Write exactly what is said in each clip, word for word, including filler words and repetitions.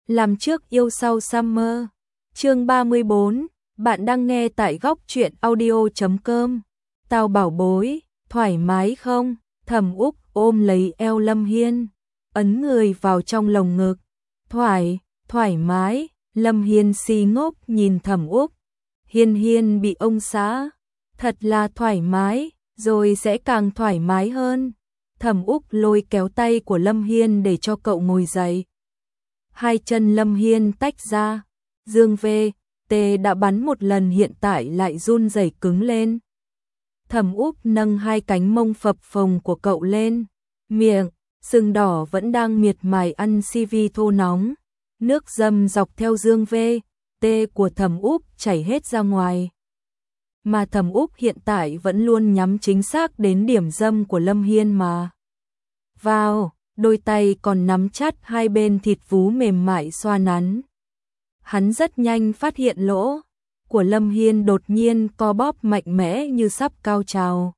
Làm trước yêu sau Summer. Chương ba mươi bốn, bạn đang nghe tại góc truyện audio chấm com. Tao bảo bối, thoải mái không? Thẩm Úc ôm lấy eo Lâm Hiên, ấn người vào trong lồng ngực. Thoải, thoải mái. Lâm Hiên si ngốc nhìn Thẩm Úc. Hiên Hiên bị ông xã, thật là thoải mái, rồi sẽ càng thoải mái hơn. Thẩm Úc lôi kéo tay của Lâm Hiên để cho cậu ngồi dậy. Hai chân Lâm Hiên tách ra, Dương V, T đã bắn một lần hiện tại lại run rẩy cứng lên. Thẩm Úc nâng hai cánh mông phập phồng của cậu lên, miệng, sừng đỏ vẫn đang miệt mài ăn xê vê thô nóng. Nước dâm dọc theo Dương V, T của Thẩm Úc chảy hết ra ngoài. Mà Thẩm Úc hiện tại vẫn luôn nhắm chính xác đến điểm dâm của Lâm Hiên mà. Vào, đôi tay còn nắm chặt hai bên thịt vú mềm mại xoa nắn. Hắn rất nhanh phát hiện lỗ của Lâm Hiên đột nhiên co bóp mạnh mẽ như sắp cao trào.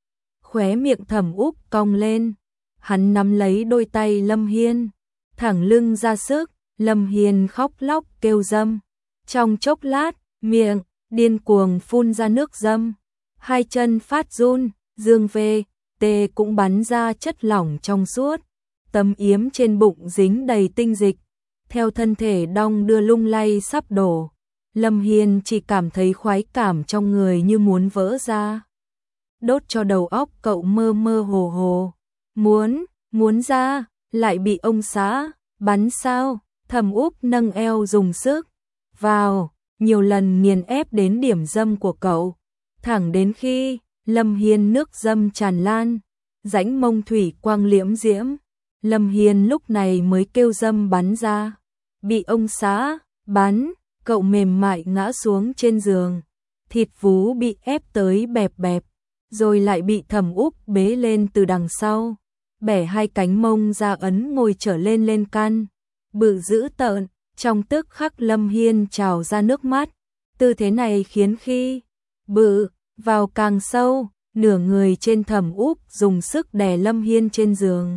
Khóe miệng Thẩm Úc cong lên, hắn nắm lấy đôi tay Lâm Hiên, thẳng lưng ra sức. Lâm Hiên khóc lóc kêu dâm. Trong chốc lát, miệng điên cuồng phun ra nước dâm. Hai chân phát run, Dương V, T cũng bắn ra chất lỏng trong suốt. Tấm yếm trên bụng dính đầy tinh dịch. Theo thân thể đong đưa lung lay sắp đổ, Lâm Hiên chỉ cảm thấy khoái cảm trong người như muốn vỡ ra. Đốt cho đầu óc cậu mơ mơ hồ hồ. Muốn, muốn ra, lại bị ông xã bắn sao? Thẩm Úc nâng eo dùng sức vào, nhiều lần nghiền ép đến điểm dâm của cậu, thẳng đến khi Lâm Hiên nước dâm tràn lan, rãnh mông thủy quang liễm diễm. Lâm Hiên lúc này mới kêu dâm bắn ra. Bị ông xã bắn, cậu mềm mại ngã xuống trên giường, thịt vú bị ép tới bẹp bẹp, rồi lại bị Thẩm Úc bế lên từ đằng sau, bẻ hai cánh mông ra ấn ngồi trở lên lên can. Bự dữ tợn, trong tức khắc Lâm Hiên trào ra nước mắt. Tư thế này khiến khi bự vào càng sâu, nửa người trên Thẩm Úc dùng sức đè Lâm Hiên trên giường.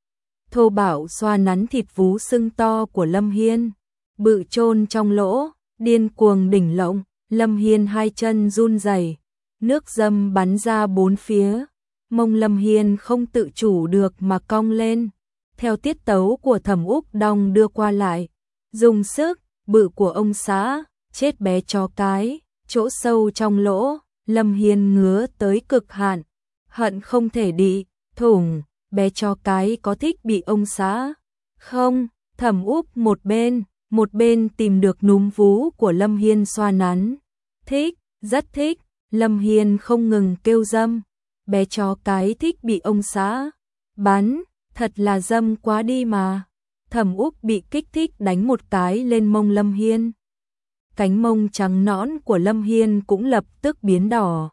Thô bạo xoa nắn thịt vú sưng to của Lâm Hiên, bự chôn trong lỗ, điên cuồng đỉnh lộng. Lâm Hiên hai chân run rẩy, nước dâm bắn ra bốn phía, mông Lâm Hiên không tự chủ được mà cong lên. Theo tiết tấu của Thẩm Úc đong đưa qua lại, dùng sức, bự của ông xã, chết bé chó cái, chỗ sâu trong lỗ, Lâm Hiên ngứa tới cực hạn, hận không thể đi, thủng, bé chó cái có thích bị ông xã? Không, Thẩm Úc một bên, một bên tìm được núm vú của Lâm Hiên xoa nắn. Thích, rất thích, Lâm Hiên không ngừng kêu dâm, bé chó cái thích bị ông xã bắn. Thật là dâm quá đi mà. Thẩm Úc bị kích thích đánh một cái lên mông Lâm Hiên. Cánh mông trắng nõn của Lâm Hiên cũng lập tức biến đỏ.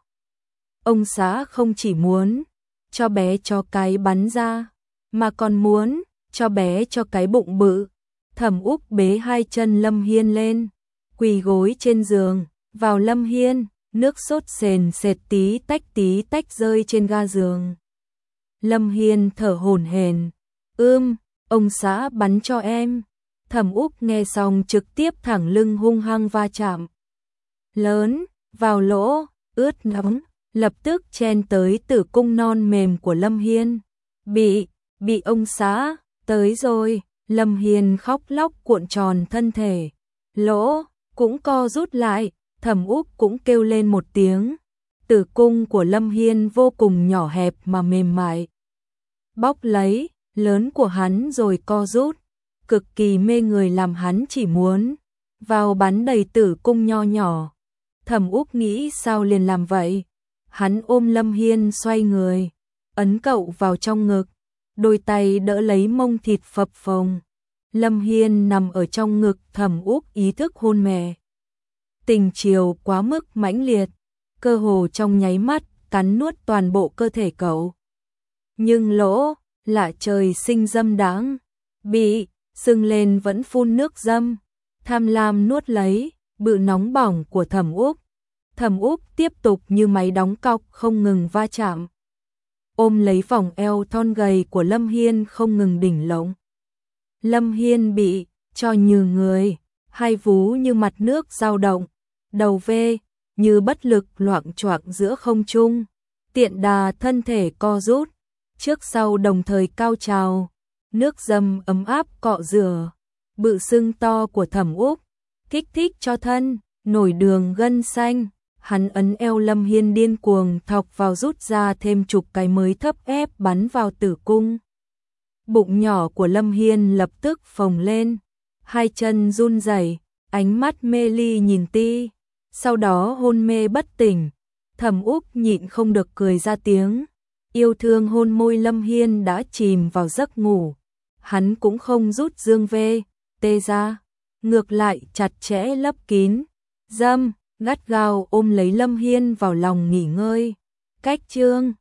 Ông xã không chỉ muốn cho bé cho cái bắn ra, mà còn muốn cho bé cho cái bụng bự. Thẩm Úc bế hai chân Lâm Hiên lên, quỳ gối trên giường, vào Lâm Hiên, nước sốt sền sệt tí tách tí tách rơi trên ga giường. Lâm Hiên thở hổn hển, ưm, ông xã bắn cho em. Thẩm Úc nghe xong trực tiếp thẳng lưng hung hăng va chạm lớn vào lỗ, ướt nóng, lập tức chen tới tử cung non mềm của Lâm Hiên. Bị, bị ông xã, tới rồi. Lâm Hiên khóc lóc cuộn tròn thân thể, lỗ cũng co rút lại, Thẩm Úc cũng kêu lên một tiếng. Tử cung của Lâm Hiên vô cùng nhỏ hẹp mà mềm mại. Bóc lấy, lớn của hắn rồi co rút, cực kỳ mê người làm hắn chỉ muốn vào bắn đầy tử cung nho nhỏ. Thẩm Úc nghĩ sao liền làm vậy. Hắn ôm Lâm Hiên xoay người, ấn cậu vào trong ngực, đôi tay đỡ lấy mông thịt phập phồng. Lâm Hiên nằm ở trong ngực Thẩm Úc ý thức hôn mê. Tình chiều quá mức mãnh liệt, cơ hồ trong nháy mắt cắn nuốt toàn bộ cơ thể cậu. Nhưng lỗ, lạ trời sinh dâm đáng, bị sưng lên vẫn phun nước dâm, tham lam nuốt lấy bự nóng bỏng của Thẩm Úc. Thẩm Úc tiếp tục như máy đóng cọc không ngừng va chạm, ôm lấy vòng eo thon gầy của Lâm Hiên không ngừng đỉnh lộng. Lâm Hiên bị cho như người, hai vú như mặt nước dao động, đầu vê như bất lực loạng choạng giữa không trung, tiện đà thân thể co rút, trước sau đồng thời cao trào, nước dâm ấm áp cọ rửa, bự sưng to của Thẩm Úc, kích thích cho thân, nổi đường gân xanh, hắn ấn eo Lâm Hiên điên cuồng thọc vào rút ra thêm chục cái mới thấp ép bắn vào tử cung. Bụng nhỏ của Lâm Hiên lập tức phồng lên, hai chân run rẩy, ánh mắt mê ly nhìn Ti, sau đó hôn mê bất tỉnh. Thẩm Úc nhịn không được cười ra tiếng, yêu thương hôn môi Lâm Hiên đã chìm vào giấc ngủ. Hắn cũng không rút dương vê, tê ra, ngược lại chặt chẽ lấp kín, dâm, gắt gao ôm lấy Lâm Hiên vào lòng nghỉ ngơi. Cách chương